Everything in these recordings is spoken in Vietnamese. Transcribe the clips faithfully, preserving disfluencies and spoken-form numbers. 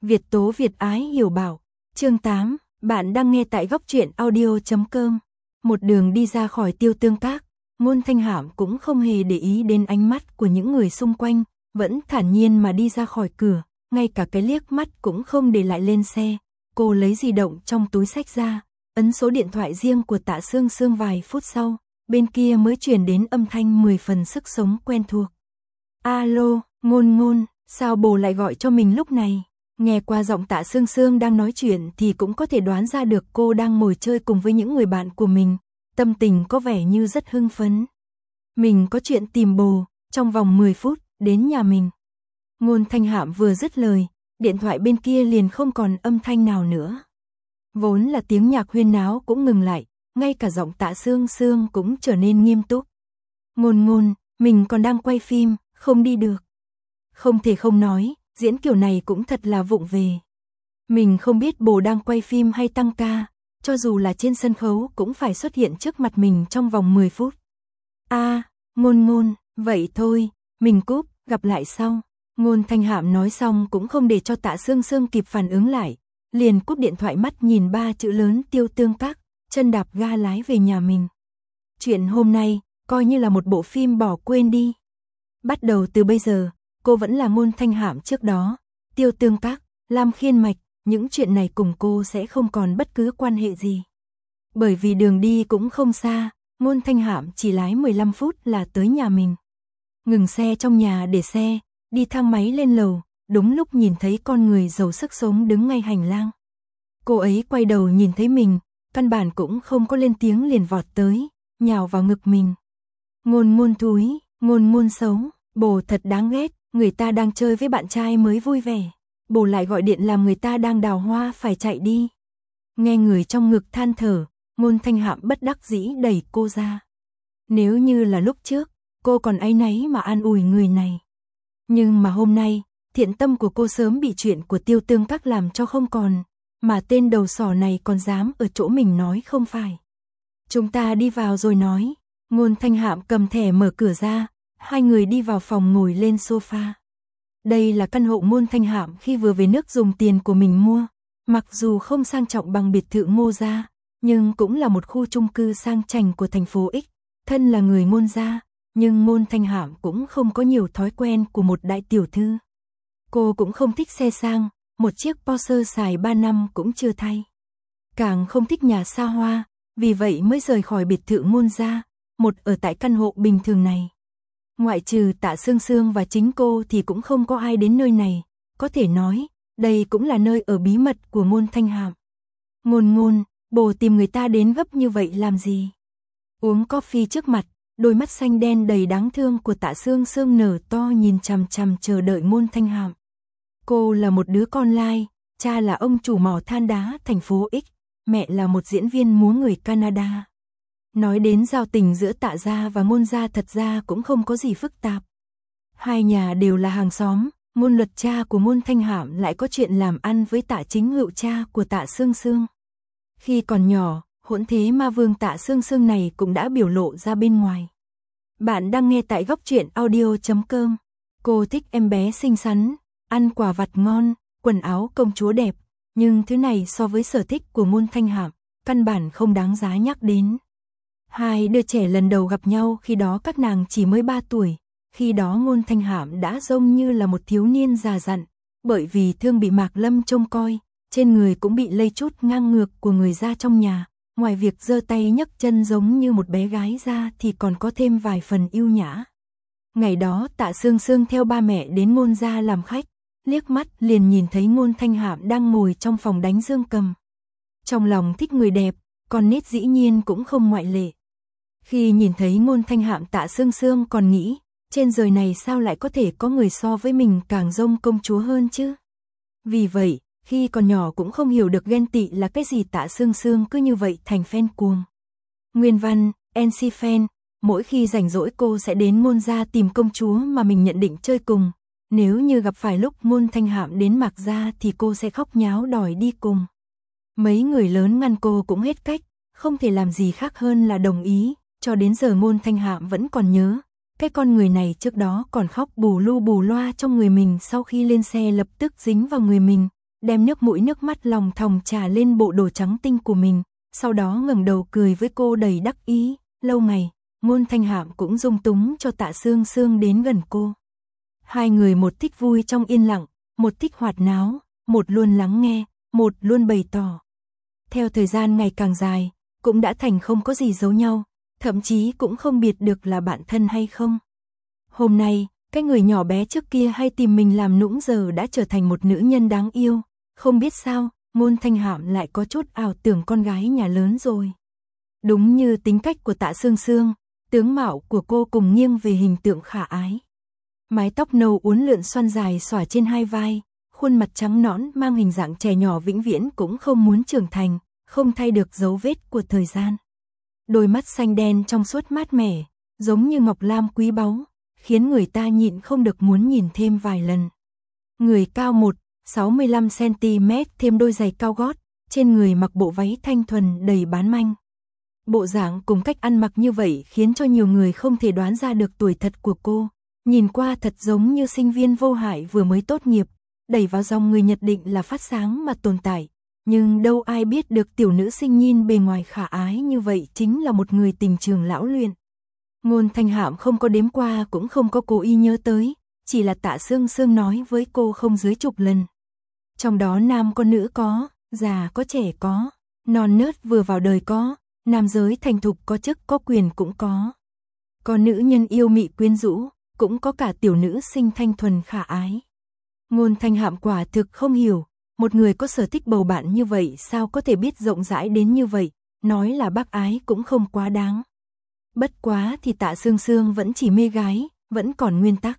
Việt tố Việt ái hiểu bảo. Chương tám, bạn đang nghe tại góc truyện audio chấm com. Một đường đi ra khỏi Tiêu Tương Các, Ngôn Thanh Hạm cũng không hề để ý đến ánh mắt của những người xung quanh, vẫn thản nhiên mà đi ra khỏi cửa, ngay cả cái liếc mắt cũng không để lại lên xe. Cô lấy di động trong túi xách ra, ấn số điện thoại riêng của Tạ Sương Sương, vài phút sau, bên kia mới truyền đến âm thanh mười phần sức sống quen thuộc. Alo, Ngôn Ngôn, sao bồ lại gọi cho mình lúc này? Nghe qua giọng Tạ Sương Sương đang nói chuyện thì cũng có thể đoán ra được cô đang ngồi chơi cùng với những người bạn của mình, tâm tình có vẻ như rất hưng phấn. Mình có chuyện tìm bồ, trong vòng mười phút, đến nhà mình. Ngôn Thanh Hạm vừa dứt lời, điện thoại bên kia liền không còn âm thanh nào nữa. Vốn là tiếng nhạc huyên náo cũng ngừng lại, ngay cả giọng Tạ Sương Sương cũng trở nên nghiêm túc. Ngôn Ngôn, mình còn đang quay phim, không đi được. Không thể không nói, diễn kiểu này cũng thật là vụng về. Mình không biết bồ đang quay phim hay tăng ca, cho dù là trên sân khấu cũng phải xuất hiện trước mặt mình trong vòng mười phút. A, à, Ngôn Ngôn, vậy thôi, mình cúp, gặp lại sau. Ngôn Thanh Hạm nói xong cũng không để cho Tạ Sương Sương kịp phản ứng lại, liền cúp điện thoại, mắt nhìn ba chữ lớn Tiêu Tương Các, chân đạp ga lái về nhà mình. Chuyện hôm nay, coi như là một bộ phim bỏ quên đi. Bắt đầu từ bây giờ, cô vẫn là Ngôn Thanh Hạm trước đó, Tiêu Tương Các, Lam Khiên Mạch, những chuyện này cùng cô sẽ không còn bất cứ quan hệ gì. Bởi vì đường đi cũng không xa, Ngôn Thanh Hạm chỉ lái mười lăm phút là tới nhà mình. Ngừng xe trong nhà để xe, đi thang máy lên lầu, đúng lúc nhìn thấy con người giàu sức sống đứng ngay hành lang. Cô ấy quay đầu nhìn thấy mình, căn bản cũng không có lên tiếng liền vọt tới, nhào vào ngực mình. Ngôn Ngôn thúi, Ngôn Ngôn xấu, bồ thật đáng ghét, người ta đang chơi với bạn trai mới vui vẻ, bồ lại gọi điện làm người ta đang đào hoa phải chạy đi. Nghe người trong ngực than thở, Ngôn Thanh Hạm bất đắc dĩ đẩy cô ra. Nếu như là lúc trước, cô còn áy náy mà an ủi người này. Nhưng mà hôm nay, thiện tâm của cô sớm bị chuyện của Tiêu Tương Các làm cho không còn, mà tên đầu sỏ này còn dám ở chỗ mình nói không phải. Chúng ta đi vào rồi nói. Ngôn Thanh Hạm cầm thẻ mở cửa ra, hai người đi vào phòng ngồi lên sofa. Đây là căn hộ Ngôn Thanh Hạm khi vừa về nước dùng tiền của mình mua, mặc dù không sang trọng bằng biệt thự Ngô gia, nhưng cũng là một khu chung cư sang chảnh của thành phố X. Thân là người Ngôn gia, nhưng Ngôn Thanh Hạm cũng không có nhiều thói quen của một đại tiểu thư. Cô cũng không thích xe sang, một chiếc Porsche xài ba năm cũng chưa thay. Càng không thích nhà xa hoa, vì vậy mới rời khỏi biệt thự Ngôn gia, một ở tại căn hộ bình thường này. Ngoại trừ Tạ Sương Sương và chính cô thì cũng không có ai đến nơi này, có thể nói, đây cũng là nơi ở bí mật của Ngôn Thanh Hạm. Ngôn Ngôn, bồ tìm người ta đến gấp như vậy làm gì? Uống coffee trước mặt, đôi mắt xanh đen đầy đáng thương của Tạ Sương Sương nở to nhìn chằm chằm chờ đợi Ngôn Thanh Hạm. Cô là một đứa con lai, cha là ông chủ mỏ than đá thành phố X, mẹ là một diễn viên múa người Canada. Nói đến giao tình giữa Tạ gia và Ngôn gia thật ra cũng không có gì phức tạp. Hai nhà đều là hàng xóm, Ngôn Luật cha của Ngôn Thanh Hạm lại có chuyện làm ăn với Tạ Chính Hữu cha của Tạ Sương Sương. Khi còn nhỏ, hỗn thế ma vương Tạ Sương Sương này cũng đã biểu lộ ra bên ngoài. Bạn đang nghe tại góc truyện audio chấm com. Cô thích em bé xinh xắn, ăn quả vặt ngon, quần áo công chúa đẹp, nhưng thứ này so với sở thích của Ngôn Thanh Hạm, căn bản không đáng giá nhắc đến. Hai đứa trẻ lần đầu gặp nhau khi đó các nàng chỉ mới ba tuổi, khi đó Ngôn Thanh Hạm đã giống như là một thiếu niên già dặn, bởi vì thương bị Mạc Lâm trông coi, trên người cũng bị lây chút ngang ngược của người gia trong nhà, ngoài việc giơ tay nhấc chân giống như một bé gái ra thì còn có thêm vài phần yêu nhã. Ngày đó Tạ Sương Sương theo ba mẹ đến Ngôn gia làm khách, liếc mắt liền nhìn thấy Ngôn Thanh Hạm đang ngồi trong phòng đánh dương cầm. Trong lòng thích người đẹp, con nít dĩ nhiên cũng không ngoại lệ. Khi nhìn thấy Ngôn Thanh Hạm, Tạ Sương Sương còn nghĩ, trên đời này sao lại có thể có người so với mình càng giống công chúa hơn chứ? Vì vậy, khi còn nhỏ cũng không hiểu được ghen tị là cái gì, Tạ Sương Sương cứ như vậy thành fan cuồng. Nguyên văn, en xê fan, mỗi khi rảnh rỗi cô sẽ đến Ngôn gia tìm công chúa mà mình nhận định chơi cùng. Nếu như gặp phải lúc Ngôn Thanh Hạm đến Mạc gia thì cô sẽ khóc nháo đòi đi cùng. Mấy người lớn ngăn cô cũng hết cách, không thể làm gì khác hơn là đồng ý. Cho đến giờ Ngôn Thanh Hạm vẫn còn nhớ, cái con người này trước đó còn khóc bù lu bù loa trong người mình, sau khi lên xe lập tức dính vào người mình, đem nước mũi nước mắt lòng thòng trà lên bộ đồ trắng tinh của mình, sau đó ngẩng đầu cười với cô đầy đắc ý. Lâu ngày, Ngôn Thanh Hạm cũng dung túng cho Tạ Sương Sương đến gần cô. Hai người một thích vui trong yên lặng, một thích hoạt náo, một luôn lắng nghe, một luôn bày tỏ. Theo thời gian ngày càng dài, cũng đã thành không có gì giấu nhau, thậm chí cũng không biệt được là bạn thân hay không. Hôm nay, cái người nhỏ bé trước kia hay tìm mình làm nũng giờ đã trở thành một nữ nhân đáng yêu, không biết sao, Ngôn Thanh Hạm lại có chút ảo tưởng con gái nhà lớn rồi. Đúng như tính cách của Tạ Sương Sương, tướng mạo của cô cùng nghiêng về hình tượng khả ái. Mái tóc nâu uốn lượn xoăn dài xõa trên hai vai, khuôn mặt trắng nõn mang hình dạng trẻ nhỏ vĩnh viễn cũng không muốn trưởng thành, không thay được dấu vết của thời gian. Đôi mắt xanh đen trong suốt mát mẻ, giống như ngọc lam quý báu, khiến người ta nhịn không được muốn nhìn thêm vài lần. Người cao một phẩy sáu mươi lăm xăng-ti-mét thêm đôi giày cao gót, trên người mặc bộ váy thanh thuần đầy bán manh. Bộ dạng cùng cách ăn mặc như vậy khiến cho nhiều người không thể đoán ra được tuổi thật của cô, nhìn qua thật giống như sinh viên vô hại vừa mới tốt nghiệp, đẩy vào dòng người Nhật định là phát sáng mà tồn tại. Nhưng đâu ai biết được tiểu nữ sinh nhìn bề ngoài khả ái như vậy chính là một người tình trường lão luyện. Ngôn Thanh Hạm không có đếm qua cũng không có cố ý nhớ tới, chỉ là Tạ Sương Sương nói với cô không dưới chục lần. Trong đó nam có nữ có, già có trẻ có, non nớt vừa vào đời có, nam giới thành thục có chức có quyền cũng có. Có nữ nhân yêu mị quyến rũ, cũng có cả tiểu nữ sinh thanh thuần khả ái. Ngôn Thanh Hạm quả thực không hiểu, một người có sở thích bầu bạn như vậy sao có thể biết rộng rãi đến như vậy, nói là bác ái cũng không quá đáng. Bất quá thì Tạ Sương Sương vẫn chỉ mê gái, vẫn còn nguyên tắc.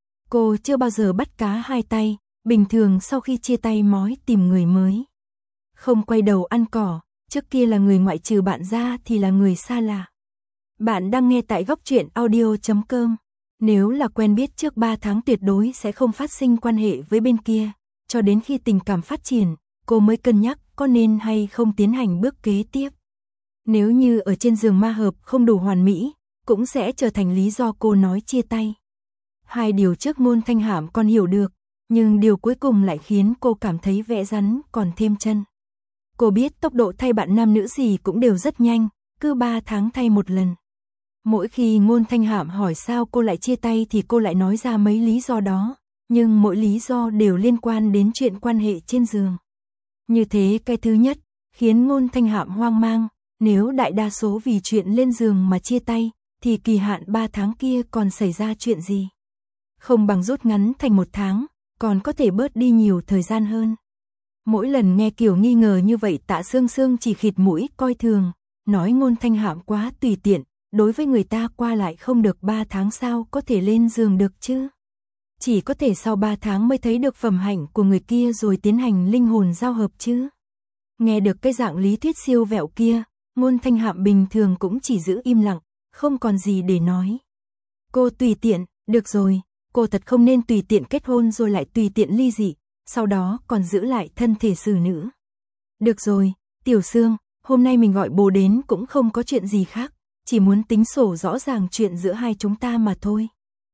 Cô chưa bao giờ bắt cá hai tay, bình thường sau khi chia tay mói tìm người mới. Không quay đầu ăn cỏ, trước kia là người ngoại trừ bạn ra thì là người xa lạ. Bạn đang nghe tại góc truyện audio chấm com. Nếu là quen biết trước ba tháng tuyệt đối sẽ không phát sinh quan hệ với bên kia, cho đến khi tình cảm phát triển, cô mới cân nhắc có nên hay không tiến hành bước kế tiếp. Nếu như ở trên giường ma hợp không đủ hoàn mỹ, cũng sẽ trở thành lý do cô nói chia tay. Hai điều trước Ngôn Thanh Hạm còn hiểu được, nhưng điều cuối cùng lại khiến cô cảm thấy vẽ rắn còn thêm chân. Cô biết tốc độ thay bạn nam nữ gì cũng đều rất nhanh, cứ ba tháng thay một lần. Mỗi khi Ngôn Thanh Hạm hỏi sao cô lại chia tay thì cô lại nói ra mấy lý do đó, nhưng mỗi lý do đều liên quan đến chuyện quan hệ trên giường. Như thế cái thứ nhất, khiến Ngôn Thanh Hạm hoang mang, nếu đại đa số vì chuyện lên giường mà chia tay, thì kỳ hạn ba tháng kia còn xảy ra chuyện gì? Không bằng rút ngắn thành một tháng, còn có thể bớt đi nhiều thời gian hơn. Mỗi lần nghe kiểu nghi ngờ như vậy Tạ Sương Sương chỉ khịt mũi coi thường, nói Ngôn Thanh Hạm quá tùy tiện, đối với người ta qua lại không được ba tháng sao có thể lên giường được chứ? Chỉ có thể sau ba tháng mới thấy được phẩm hạnh của người kia rồi tiến hành linh hồn giao hợp chứ. Nghe được cái dạng lý thuyết siêu vẹo kia, Ngôn Thanh Hạm bình thường cũng chỉ giữ im lặng, không còn gì để nói. Cô tùy tiện, được rồi, cô thật không nên tùy tiện kết hôn rồi lại tùy tiện ly dị, sau đó còn giữ lại thân thể xử nữ. Được rồi, Tiểu Sương, hôm nay mình gọi bố đến cũng không có chuyện gì khác, chỉ muốn tính sổ rõ ràng chuyện giữa hai chúng ta mà thôi.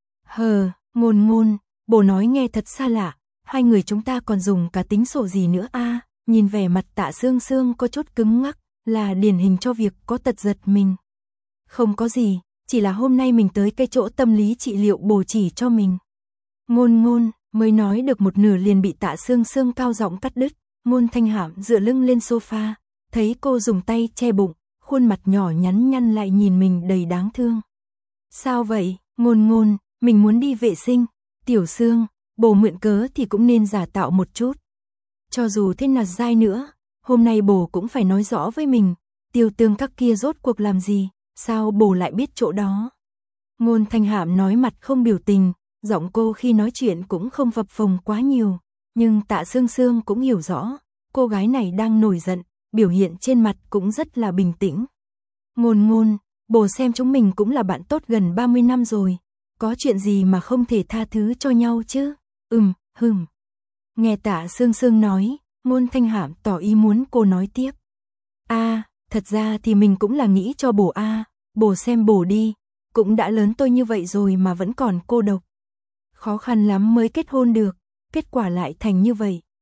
Hờ, Ngôn Ngôn, bố nói nghe thật xa lạ, hai người chúng ta còn dùng cả tính sổ gì nữa a? À, nhìn vẻ mặt Tạ Sương Sương có chút cứng ngắc, là điển hình cho việc có tật giật mình. Không có gì, chỉ là hôm nay mình tới cái chỗ tâm lý trị liệu bổ chỉ cho mình. Ngôn Ngôn, mới nói được một nửa liền bị Tạ Sương Sương cao giọng cắt đứt. Ngôn Thanh Hạm dựa lưng lên sofa, thấy cô dùng tay che bụng, khuôn mặt nhỏ nhắn nhăn lại nhìn mình đầy đáng thương. Sao vậy, Ngôn Ngôn, mình muốn đi vệ sinh. Tiểu Sương, bồ mượn cớ thì cũng nên giả tạo một chút. Cho dù thế nào dai nữa, hôm nay bồ cũng phải nói rõ với mình, Tiêu Tương các kia rốt cuộc làm gì, sao bồ lại biết chỗ đó. Ngôn Thanh Hạm nói mặt không biểu tình, giọng cô khi nói chuyện cũng không phập phồng quá nhiều, nhưng Tạ Sương Sương cũng hiểu rõ, cô gái này đang nổi giận, biểu hiện trên mặt cũng rất là bình tĩnh. Ngôn Ngôn, bồ xem chúng mình cũng là bạn tốt gần ba mươi năm rồi, có chuyện gì mà không thể tha thứ cho nhau chứ? Ừm, hừm. Nghe Tạ Sương Sương nói, Ngôn Thanh Hạm tỏ ý muốn cô nói tiếp. A, à, thật ra thì mình cũng là nghĩ cho bồ a, à, bồ xem bồ đi, cũng đã lớn tôi như vậy rồi mà vẫn còn cô độc. Khó khăn lắm mới kết hôn được, kết quả lại thành như vậy.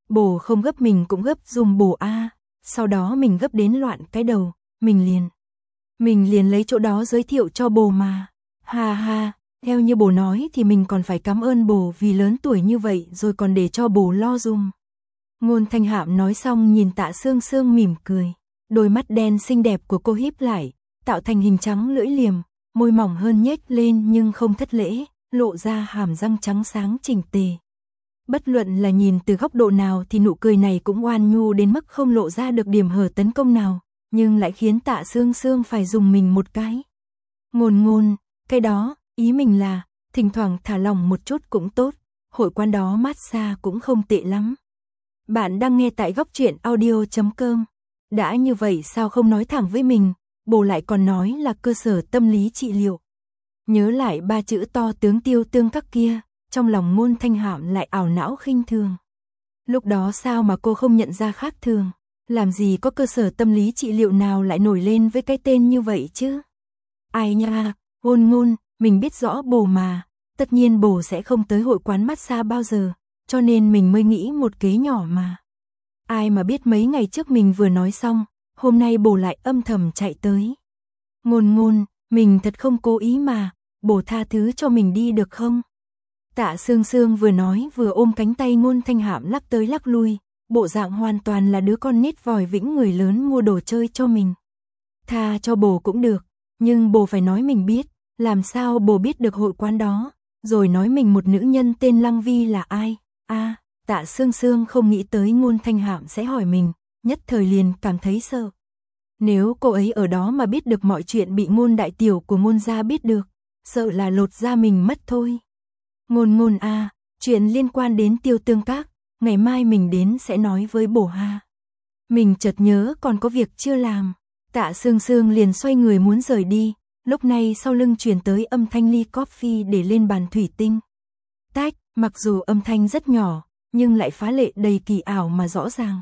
Bồ không gấp mình cũng gấp dùm bồ a. Sau đó mình gấp đến loạn cái đầu, mình liền. Mình liền lấy chỗ đó giới thiệu cho bồ mà. Ha ha, theo như bồ nói thì mình còn phải cảm ơn bồ vì lớn tuổi như vậy rồi còn để cho bồ lo dùm. Ngôn Thanh Hạm nói xong nhìn Tạ Sương Sương mỉm cười. Đôi mắt đen xinh đẹp của cô híp lại, tạo thành hình trắng lưỡi liềm, môi mỏng hơn nhếch lên nhưng không thất lễ, lộ ra hàm răng trắng sáng chỉnh tề. Bất luận là nhìn từ góc độ nào thì nụ cười này cũng oan nhu đến mức không lộ ra được điểm hở tấn công nào, nhưng lại khiến Tạ Sương Sương phải dùng mình một cái. Ngôn ngôn, cái đó, ý mình là, thỉnh thoảng thả lỏng một chút cũng tốt, hội quan đó massage cũng không tệ lắm. Bạn đang nghe tại góc truyện audio chấm com. Đã như vậy sao không nói thẳng với mình, bồ lại còn nói là cơ sở tâm lý trị liệu. Nhớ lại ba chữ to tướng tiêu tương các kia, trong lòng Ngôn Thanh Hạm lại ảo não khinh thường. Lúc đó sao mà cô không nhận ra khác thường, làm gì có cơ sở tâm lý trị liệu nào lại nổi lên với cái tên như vậy chứ. Ai nha, ngôn ngôn, mình biết rõ bồ mà, tất nhiên bồ sẽ không tới hội quán massage bao giờ, cho nên mình mới nghĩ một kế nhỏ mà. Ai mà biết mấy ngày trước mình vừa nói xong, hôm nay bồ lại âm thầm chạy tới. Ngôn ngôn, mình thật không cố ý mà, bồ tha thứ cho mình đi được không? Tạ Sương Sương vừa nói vừa ôm cánh tay Ngôn Thanh Hạm lắc tới lắc lui, bộ dạng hoàn toàn là đứa con nít vòi vĩnh người lớn mua đồ chơi cho mình. Tha cho bồ cũng được, nhưng bồ phải nói mình biết, làm sao bồ biết được hội quán đó, rồi nói mình một nữ nhân tên Lăng Vi là ai? A, à, Tạ Sương Sương không nghĩ tới Ngôn Thanh Hạm sẽ hỏi mình, nhất thời liền cảm thấy sợ. Nếu cô ấy ở đó mà biết được mọi chuyện bị Ngôn đại tiểu của Ngôn gia biết được, sợ là lột da mình mất thôi. Ngôn ngôn a, à, chuyện liên quan đến Tiêu Tương Các, ngày mai mình đến sẽ nói với bồ ha. Mình chợt nhớ còn có việc chưa làm. Tạ Sương Sương liền xoay người muốn rời đi, lúc này sau lưng truyền tới âm thanh ly coffee để lên bàn thủy tinh. Tách, mặc dù âm thanh rất nhỏ, nhưng lại phá lệ đầy kỳ ảo mà rõ ràng.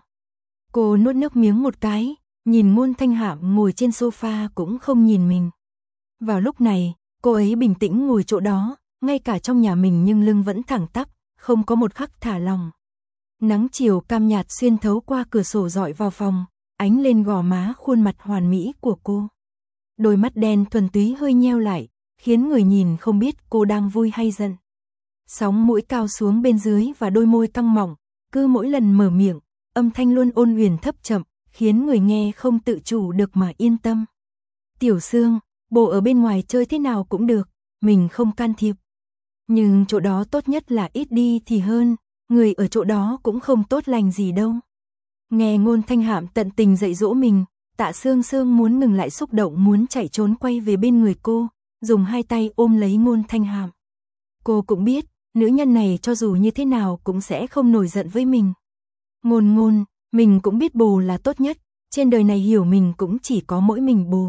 Cô nuốt nước miếng một cái, nhìn Ngôn Thanh Hạm ngồi trên sofa cũng không nhìn mình. Vào lúc này, cô ấy bình tĩnh ngồi chỗ đó, ngay cả trong nhà mình nhưng lưng vẫn thẳng tắp, không có một khắc thả lỏng. Nắng chiều cam nhạt xuyên thấu qua cửa sổ rọi vào phòng, ánh lên gò má khuôn mặt hoàn mỹ của cô. Đôi mắt đen thuần túy hơi nheo lại, khiến người nhìn không biết cô đang vui hay giận. Sóng mũi cao xuống bên dưới và đôi môi căng mỏng, cứ mỗi lần mở miệng, âm thanh luôn ôn huyền thấp chậm, khiến người nghe không tự chủ được mà yên tâm. Tiểu Sương, bồ ở bên ngoài chơi thế nào cũng được, mình không can thiệp. Nhưng chỗ đó tốt nhất là ít đi thì hơn, người ở chỗ đó cũng không tốt lành gì đâu. Nghe Ngôn Thanh Hạm tận tình dạy dỗ mình, Tạ Sương Sương muốn ngừng lại xúc động muốn chạy trốn quay về bên người cô, dùng hai tay ôm lấy Ngôn Thanh Hạm. Cô cũng biết, nữ nhân này cho dù như thế nào cũng sẽ không nổi giận với mình. Ngôn ngôn, mình cũng biết bồ là tốt nhất, trên đời này hiểu mình cũng chỉ có mỗi mình bồ.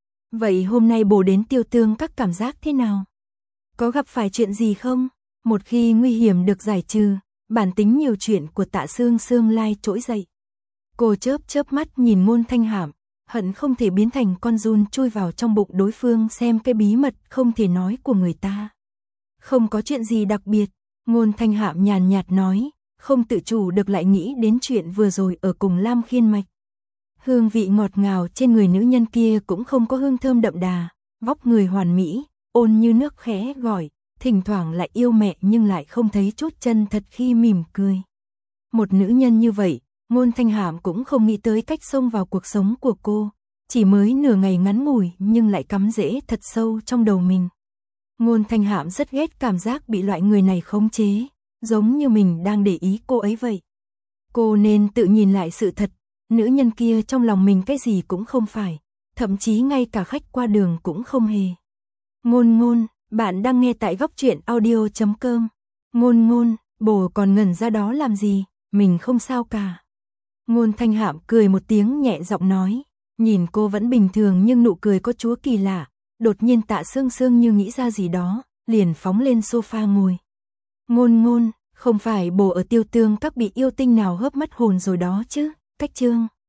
Vậy hôm nay bồ đến Tiêu Tương Các cảm giác thế nào? Có gặp phải chuyện gì không? Một khi nguy hiểm được giải trừ, bản tính nhiều chuyện của Tạ Sương Sương lai trỗi dậy. Cô chớp chớp mắt nhìn Ngôn Thanh Hạm, hận không thể biến thành con giun chui vào trong bụng đối phương xem cái bí mật không thể nói của người ta. Không có chuyện gì đặc biệt, Ngôn Thanh Hạm nhàn nhạt nói, không tự chủ được lại nghĩ đến chuyện vừa rồi ở cùng Lam Khiên Mạch. Hương vị ngọt ngào trên người nữ nhân kia cũng không có hương thơm đậm đà, vóc người hoàn mỹ, ôn như nước khẽ gọi, thỉnh thoảng lại yêu mẹ nhưng lại không thấy chút chân thật khi mỉm cười. Một nữ nhân như vậy, Ngôn Thanh Hạm cũng không nghĩ tới cách xông vào cuộc sống của cô, chỉ mới nửa ngày ngắn ngủi nhưng lại cắm rễ thật sâu trong đầu mình. Ngôn Thanh Hạm rất ghét cảm giác bị loại người này khống chế, giống như mình đang để ý cô ấy vậy. Cô nên tự nhìn lại sự thật, nữ nhân kia trong lòng mình cái gì cũng không phải, thậm chí ngay cả khách qua đường cũng không hề. Ngôn ngôn, bạn đang nghe tại góc truyện audio chấm com. Ngôn ngôn, bồ còn ngẩn ra đó làm gì, mình không sao cả. Ngôn Thanh Hạm cười một tiếng nhẹ giọng nói, nhìn cô vẫn bình thường nhưng nụ cười có chúa kỳ lạ, đột nhiên Tạ Sương Sương như nghĩ ra gì đó, liền phóng lên sofa ngồi. Ngôn ngôn, không phải bồ ở Tiêu Tương Các bị yêu tinh nào hớp mất hồn rồi đó chứ, cách chương.